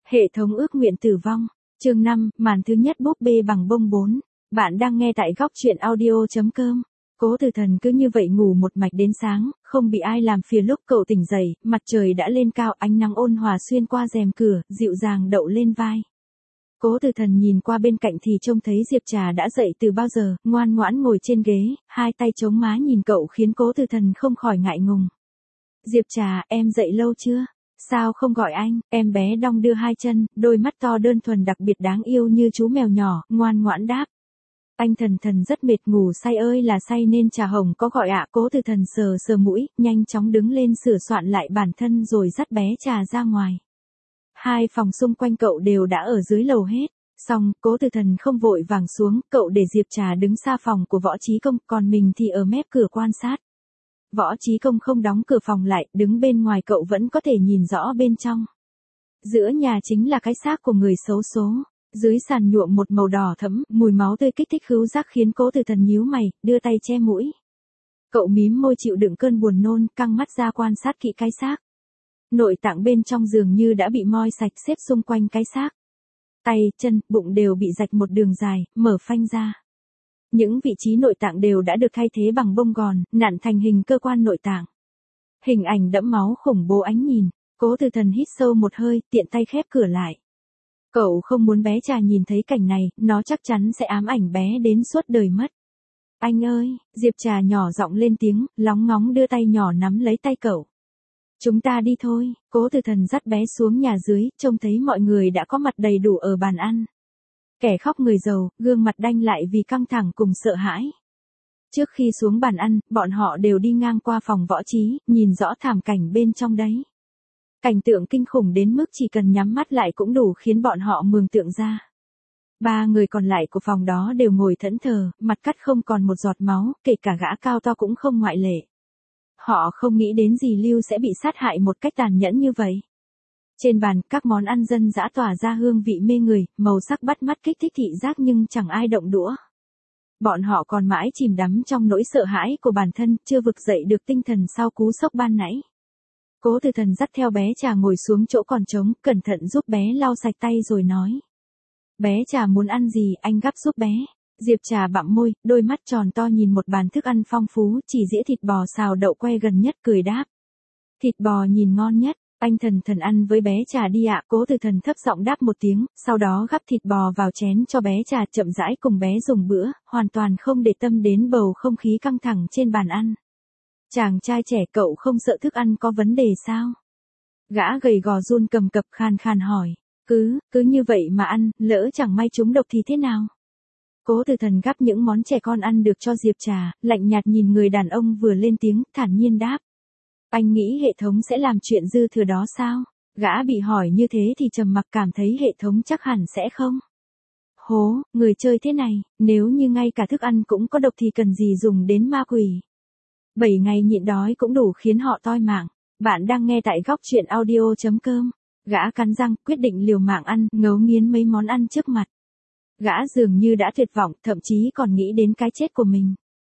Hệ thống ước nguyện tử vong. Chương 5, màn thứ nhất búp bê bằng bông 4. Bạn đang nghe tại góc truyện audio.com. Cố Từ Thần cứ như vậy ngủ một mạch đến sáng, không bị ai làm phiền. Lúc cậu tỉnh dậy, mặt trời đã lên cao, ánh nắng ôn hòa xuyên qua rèm cửa, dịu dàng đậu lên vai. Cố Từ Thần nhìn qua bên cạnh thì trông thấy Diệp Trà đã dậy từ bao giờ, ngoan ngoãn ngồi trên ghế, hai tay chống má nhìn cậu khiến Cố Từ Thần không khỏi ngại ngùng. Diệp Trà, em dậy lâu chưa? Sao không gọi anh? Em bé đong đưa hai chân, đôi mắt to đơn thuần đặc biệt đáng yêu như chú mèo nhỏ, ngoan ngoãn đáp. Anh Thần rất mệt, ngủ say ơi là say nên trà hồng có gọi ạ. Cố Từ Thần sờ sờ mũi, nhanh chóng đứng lên sửa soạn lại bản thân rồi dắt bé Trà ra ngoài. Hai phòng xung quanh cậu đều đã ở dưới lầu hết. Xong, Cố Từ Thần không vội vàng xuống, cậu để Diệp Trà đứng xa phòng của Võ Chí Công, còn mình thì ở mép cửa quan sát. Võ Chí Công không đóng cửa phòng lại, đứng bên ngoài cậu vẫn có thể nhìn rõ bên trong. Giữa nhà chính là cái xác của người xấu số. Dưới sàn nhuộm một màu đỏ thẫm, mùi máu tươi kích thích khứu giác khiến Cố Từ Thần nhíu mày, đưa tay che mũi. Cậu mím môi chịu đựng cơn buồn nôn, căng mắt ra quan sát kỹ cái xác. Nội tạng bên trong dường như đã bị moi sạch, xếp xung quanh cái xác. Tay, chân, bụng đều bị rạch một đường dài, mở phanh ra. Những vị trí nội tạng đều đã được thay thế bằng bông gòn, nặn thành hình cơ quan nội tạng. Hình ảnh đẫm máu khủng bố ánh nhìn. Cố Từ Thần hít sâu một hơi, tiện tay khép cửa lại. Cậu không muốn bé Trà nhìn thấy cảnh này, nó chắc chắn sẽ ám ảnh bé đến suốt đời mất. Anh ơi, Diệp Trà nhỏ giọng lên tiếng, lóng ngóng đưa tay nhỏ nắm lấy tay cậu. Chúng ta đi thôi. Cố Từ Thần dắt bé xuống nhà dưới, trông thấy mọi người đã có mặt đầy đủ ở bàn ăn. Kẻ khóc người giàu, gương mặt đanh lại vì căng thẳng cùng sợ hãi. Trước khi xuống bàn ăn, bọn họ đều đi ngang qua phòng Võ Chí, nhìn rõ thảm cảnh bên trong đấy. Cảnh tượng kinh khủng đến mức chỉ cần nhắm mắt lại cũng đủ khiến bọn họ mường tượng ra. Ba người còn lại của phòng đó đều ngồi thẫn thờ, mặt cắt không còn một giọt máu, kể cả gã cao to cũng không ngoại lệ. Họ không nghĩ đến dì Lưu sẽ bị sát hại một cách tàn nhẫn như vậy. Trên bàn, các món ăn dân dã tỏa ra hương vị mê người, màu sắc bắt mắt kích thích thị giác nhưng chẳng ai động đũa. Bọn họ còn mãi chìm đắm trong nỗi sợ hãi của bản thân, chưa vực dậy được tinh thần sau cú sốc ban nãy. Cố Từ Thần dắt theo bé Trà ngồi xuống chỗ còn trống, cẩn thận giúp bé lau sạch tay rồi nói. Bé Trà muốn ăn gì, anh gắp giúp bé. Diệp Trà bặm môi, đôi mắt tròn to nhìn một bàn thức ăn phong phú, chỉ dĩa thịt bò xào đậu que gần nhất cười đáp. Thịt bò nhìn ngon nhất, anh Thần ăn với bé Trà đi ạ. Cố Từ Thần thấp giọng đáp một tiếng, sau đó gắp thịt bò vào chén cho bé Trà, chậm rãi cùng bé dùng bữa, hoàn toàn không để tâm đến bầu không khí căng thẳng trên bàn ăn. Chàng trai trẻ, cậu không sợ thức ăn có vấn đề sao? Gã gầy gò run cầm cập khan khan hỏi. Cứ như vậy mà ăn, lỡ chẳng may trúng độc thì thế nào? Cố Từ Thần gắp những món trẻ con ăn được cho Diệp Trà, lạnh nhạt nhìn người đàn ông vừa lên tiếng, thản nhiên đáp. Anh nghĩ hệ thống sẽ làm chuyện dư thừa đó sao? Gã bị hỏi như thế thì trầm mặc, cảm thấy hệ thống chắc hẳn sẽ không. Hố, người chơi thế này, nếu như ngay cả thức ăn cũng có độc thì cần gì dùng đến ma quỷ. 7 ngày nhịn đói cũng đủ khiến họ toi mạng. Bạn đang nghe tại góc truyện audio.com. Gã cắn răng, quyết định liều mạng ăn, ngấu nghiến mấy món ăn trước mặt. Gã dường như đã tuyệt vọng, thậm chí còn nghĩ đến cái chết của mình.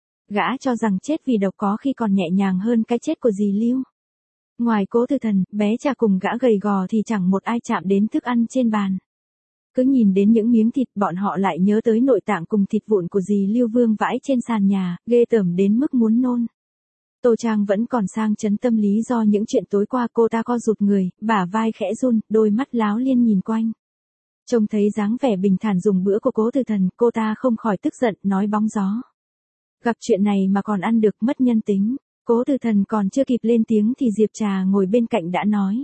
Gã cho rằng chết vì độc có khi còn nhẹ nhàng hơn cái chết của dì Lưu. Ngoài Cố Từ Thần, bé Trà cùng gã gầy gò thì chẳng một ai chạm đến thức ăn trên bàn. Cứ nhìn đến những miếng thịt, bọn họ lại nhớ tới nội tạng cùng thịt vụn của dì Lưu vương vãi trên sàn nhà, ghê tởm đến mức muốn nôn. Tô Trang vẫn còn sang chấn tâm lý do những chuyện tối qua, cô ta co rụt người, bả vai khẽ run, đôi mắt láo liên nhìn quanh. Trông thấy dáng vẻ bình thản dùng bữa của Cố Từ Thần, cô ta không khỏi tức giận, nói bóng gió. Gặp chuyện này mà còn ăn được, mất nhân tính. Cố Từ Thần còn chưa kịp lên tiếng thì Diệp Trà ngồi bên cạnh đã nói.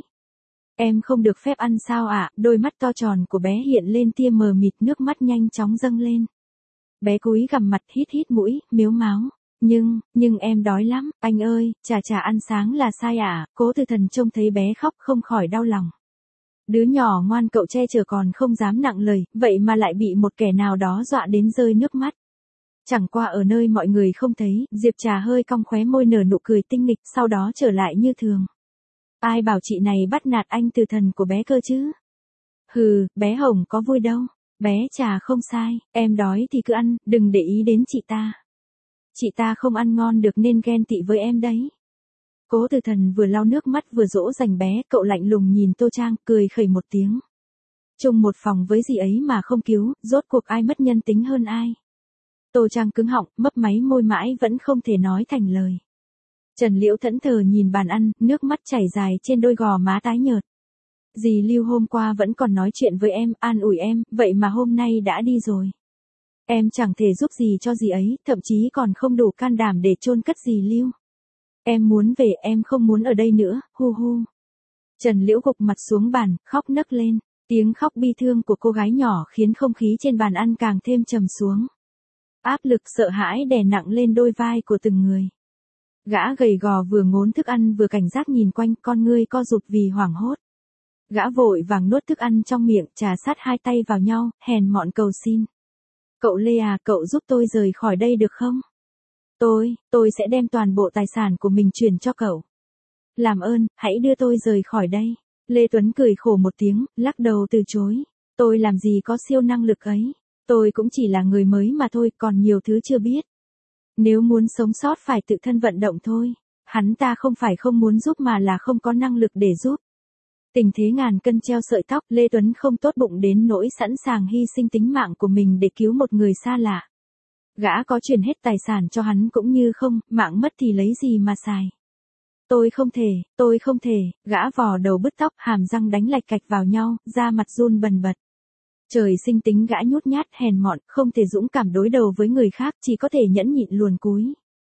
Em không được phép ăn sao ạ? Đôi mắt to tròn của bé hiện lên tia mờ mịt, nước mắt nhanh chóng dâng lên. Bé cúi gằm mặt, hít mũi, mếu máo. Nhưng em đói lắm, anh ơi, Trà ăn sáng là sai à? Cố Từ Thần trông thấy bé khóc không khỏi đau lòng. Đứa nhỏ ngoan cậu che chở còn không dám nặng lời, vậy mà lại bị một kẻ nào đó dọa đến rơi nước mắt. Chẳng qua ở nơi mọi người không thấy, Diệp Trà hơi cong khóe môi nở nụ cười tinh nghịch, sau đó trở lại như thường. Ai bảo chị này bắt nạt anh Từ Thần của bé cơ chứ? Hừ, bé Hồng có vui đâu. Bé Trà không sai, em đói thì cứ ăn, đừng để ý đến chị ta. Chị ta không ăn ngon được nên ghen tị với em đấy. Cố Từ Thần vừa lau nước mắt vừa dỗ dành bé, cậu lạnh lùng nhìn Tô Trang, cười khẩy một tiếng. Chung một phòng với dì ấy mà không cứu, rốt cuộc ai mất nhân tính hơn ai. Tô Trang cứng họng, mấp máy môi mãi vẫn không thể nói thành lời. Trần Liễu thẫn thờ nhìn bàn ăn, nước mắt chảy dài trên đôi gò má tái nhợt. Dì Lưu hôm qua vẫn còn nói chuyện với em, an ủi em, vậy mà hôm nay đã đi rồi. Em chẳng thể giúp gì cho dì ấy, thậm chí còn không đủ can đảm để chôn cất dì Lưu. Em muốn về, em không muốn ở đây nữa, hu hu. Trần Liễu gục mặt xuống bàn, khóc nấc lên. Tiếng khóc bi thương của cô gái nhỏ khiến không khí trên bàn ăn càng thêm trầm xuống. Áp lực sợ hãi đè nặng lên đôi vai của từng người. Gã gầy gò vừa ngốn thức ăn vừa cảnh giác nhìn quanh, con ngươi co rụt vì hoảng hốt. Gã vội vàng nuốt thức ăn trong miệng, trà sát hai tay vào nhau, hèn mọn cầu xin. Cậu Lê à, cậu giúp tôi rời khỏi đây được không? Tôi sẽ đem toàn bộ tài sản của mình chuyển cho cậu. Làm ơn, hãy đưa tôi rời khỏi đây. Lê Tuấn cười khổ một tiếng, lắc đầu từ chối. Tôi làm gì có siêu năng lực ấy. Tôi cũng chỉ là người mới mà thôi, còn nhiều thứ chưa biết. Nếu muốn sống sót phải tự thân vận động thôi. Hắn ta không phải không muốn giúp mà là không có năng lực để giúp. Tình thế ngàn cân treo sợi tóc, Lê Tuấn không tốt bụng đến nỗi sẵn sàng hy sinh tính mạng của mình để cứu một người xa lạ. Gã có chuyển hết tài sản cho hắn cũng như không, mạng mất thì lấy gì mà xài. Tôi không thể, gã vò đầu bứt tóc, hàm răng đánh lạch cạch vào nhau, da mặt run bần bật. Trời sinh tính gã nhút nhát hèn mọn, không thể dũng cảm đối đầu với người khác, chỉ có thể nhẫn nhịn luồn cúi.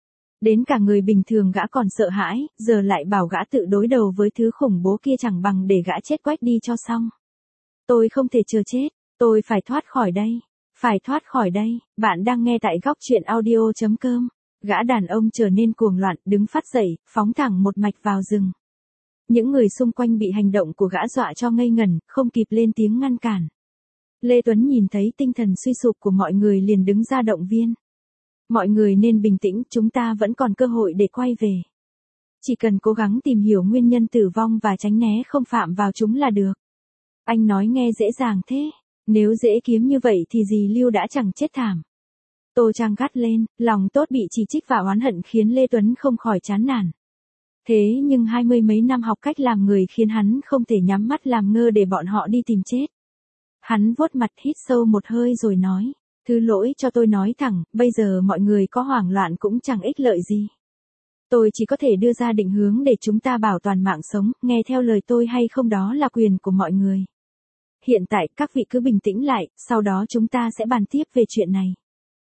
Đến cả người bình thường gã còn sợ hãi, giờ lại bảo gã tự đối đầu với thứ khủng bố kia chẳng bằng để gã chết quách đi cho xong. Tôi không thể chờ chết, tôi phải thoát khỏi đây. Phải thoát khỏi đây, bạn đang nghe tại góc truyện audio.com. Gã đàn ông trở nên cuồng loạn, đứng phát dậy, phóng thẳng một mạch vào rừng. Những người xung quanh bị hành động của gã dọa cho ngây ngẩn, không kịp lên tiếng ngăn cản. Lê Tuấn nhìn thấy tinh thần suy sụp của mọi người liền đứng ra động viên. Mọi người nên bình tĩnh, chúng ta vẫn còn cơ hội để quay về. Chỉ cần cố gắng tìm hiểu nguyên nhân tử vong và tránh né không phạm vào chúng là được. Anh nói nghe dễ dàng thế. Nếu dễ kiếm như vậy thì dì Lưu đã chẳng chết thảm. Tô Trang gắt lên, lòng tốt bị chỉ trích và oán hận khiến Lê Tuấn không khỏi chán nản. Thế nhưng 20 mấy năm học cách làm người khiến hắn không thể nhắm mắt làm ngơ để bọn họ đi tìm chết. Hắn vuốt mặt hít sâu một hơi rồi nói, thứ lỗi cho tôi nói thẳng, bây giờ mọi người có hoảng loạn cũng chẳng ích lợi gì. Tôi chỉ có thể đưa ra định hướng để chúng ta bảo toàn mạng sống, nghe theo lời tôi hay không đó là quyền của mọi người. Hiện tại các vị cứ bình tĩnh lại, sau đó chúng ta sẽ bàn tiếp về chuyện này.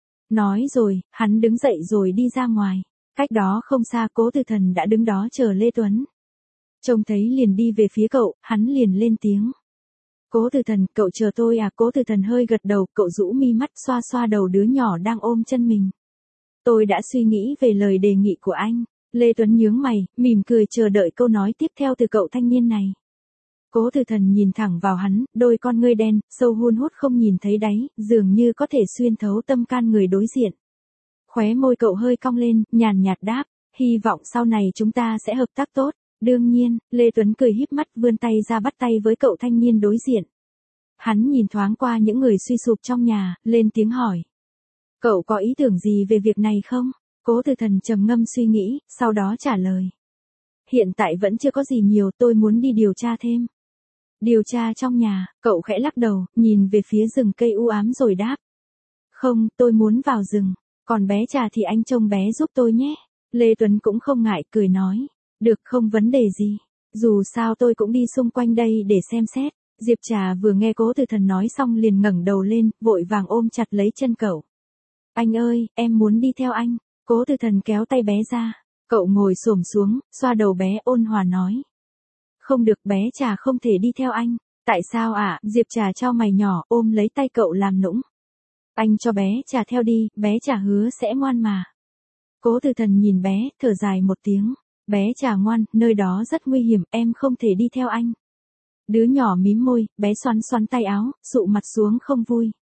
Nói rồi, hắn đứng dậy rồi đi ra ngoài. Cách đó không xa Cố Từ Thần đã đứng đó chờ Lê Tuấn. Trông thấy liền đi về phía cậu, hắn liền lên tiếng. Cố Từ Thần, cậu chờ tôi à? Cố Từ Thần hơi gật đầu, cậu rũ mi mắt xoa xoa đầu đứa nhỏ đang ôm chân mình. Tôi đã suy nghĩ về lời đề nghị của anh. Lê Tuấn nhướng mày, mỉm cười chờ đợi câu nói tiếp theo từ cậu thanh niên này. Cố Từ Thần nhìn thẳng vào hắn, đôi con ngươi đen, sâu hun hút không nhìn thấy đáy, dường như có thể xuyên thấu tâm can người đối diện. Khóe môi cậu hơi cong lên, nhàn nhạt đáp, hy vọng sau này chúng ta sẽ hợp tác tốt. Đương nhiên, Lê Tuấn cười híp mắt vươn tay ra bắt tay với cậu thanh niên đối diện. Hắn nhìn thoáng qua những người suy sụp trong nhà, lên tiếng hỏi. Cậu có ý tưởng gì về việc này không? Cố Từ Thần trầm ngâm suy nghĩ, sau đó trả lời. Hiện tại vẫn chưa có gì nhiều, tôi muốn đi điều tra thêm. Điều tra trong nhà, cậu khẽ lắc đầu, nhìn về phía rừng cây u ám rồi đáp. Không, tôi muốn vào rừng, còn bé Trà thì anh trông bé giúp tôi nhé. Lê Tuấn cũng không ngại, cười nói. Được, không vấn đề gì. Dù sao tôi cũng đi xung quanh đây để xem xét. Diệp Trà vừa nghe Cố Từ Thần nói xong liền ngẩng đầu lên, vội vàng ôm chặt lấy chân cậu. Anh ơi, em muốn đi theo anh. Cố Từ Thần kéo tay bé ra. Cậu ngồi xổm xuống, xoa đầu bé ôn hòa nói. Không được, bé Trà không thể đi theo anh. Tại sao ạ? Diệp Trà chau mày nhỏ, ôm lấy tay cậu làm nũng. Anh cho bé Trà theo đi, bé Trà hứa sẽ ngoan mà. Cố Từ Thần nhìn bé, thở dài một tiếng. Bé Trà ngoan, nơi đó rất nguy hiểm, em không thể đi theo anh. Đứa nhỏ mím môi, bé xoắn xoắn tay áo, sụ mặt xuống không vui.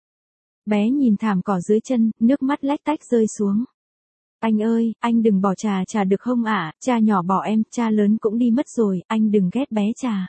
Bé nhìn thảm cỏ dưới chân, nước mắt lách tách rơi xuống. Anh ơi, anh đừng bỏ Trà được không ạ? Cha nhỏ bỏ em, cha lớn cũng đi mất rồi, anh đừng ghét bé Trà.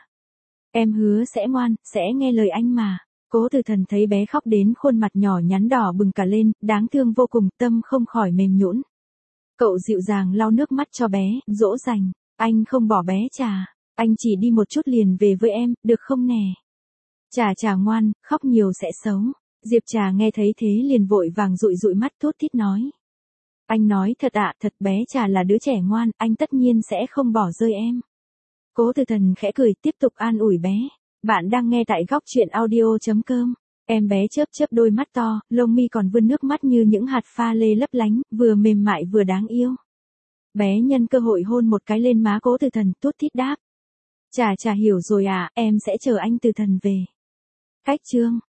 Em hứa sẽ ngoan, sẽ nghe lời anh mà. Cố Từ Thần thấy bé khóc đến khuôn mặt nhỏ nhắn đỏ bừng cả lên, đáng thương vô cùng, tâm không khỏi mềm nhũn. Cậu dịu dàng lau nước mắt cho bé, dỗ dành. Anh không bỏ bé Trà, anh chỉ đi một chút liền về với em, được không nè? Trà ngoan, khóc nhiều sẽ xấu. Diệp Trà nghe thấy thế liền vội vàng dụi dụi mắt thút thít nói. Anh nói thật ạ, thật bé Trà là đứa trẻ ngoan, anh tất nhiên sẽ không bỏ rơi em. Cố Từ Thần khẽ cười tiếp tục an ủi bé. Bạn đang nghe tại góc truyện audio.com. Em bé chớp chớp đôi mắt to, lông mi còn vươn nước mắt như những hạt pha lê lấp lánh, vừa mềm mại vừa đáng yêu. Bé nhân cơ hội hôn một cái lên má Cố Từ Thần, thút thít đáp. Trà hiểu rồi à, em sẽ chờ anh Từ Thần về. Cách chương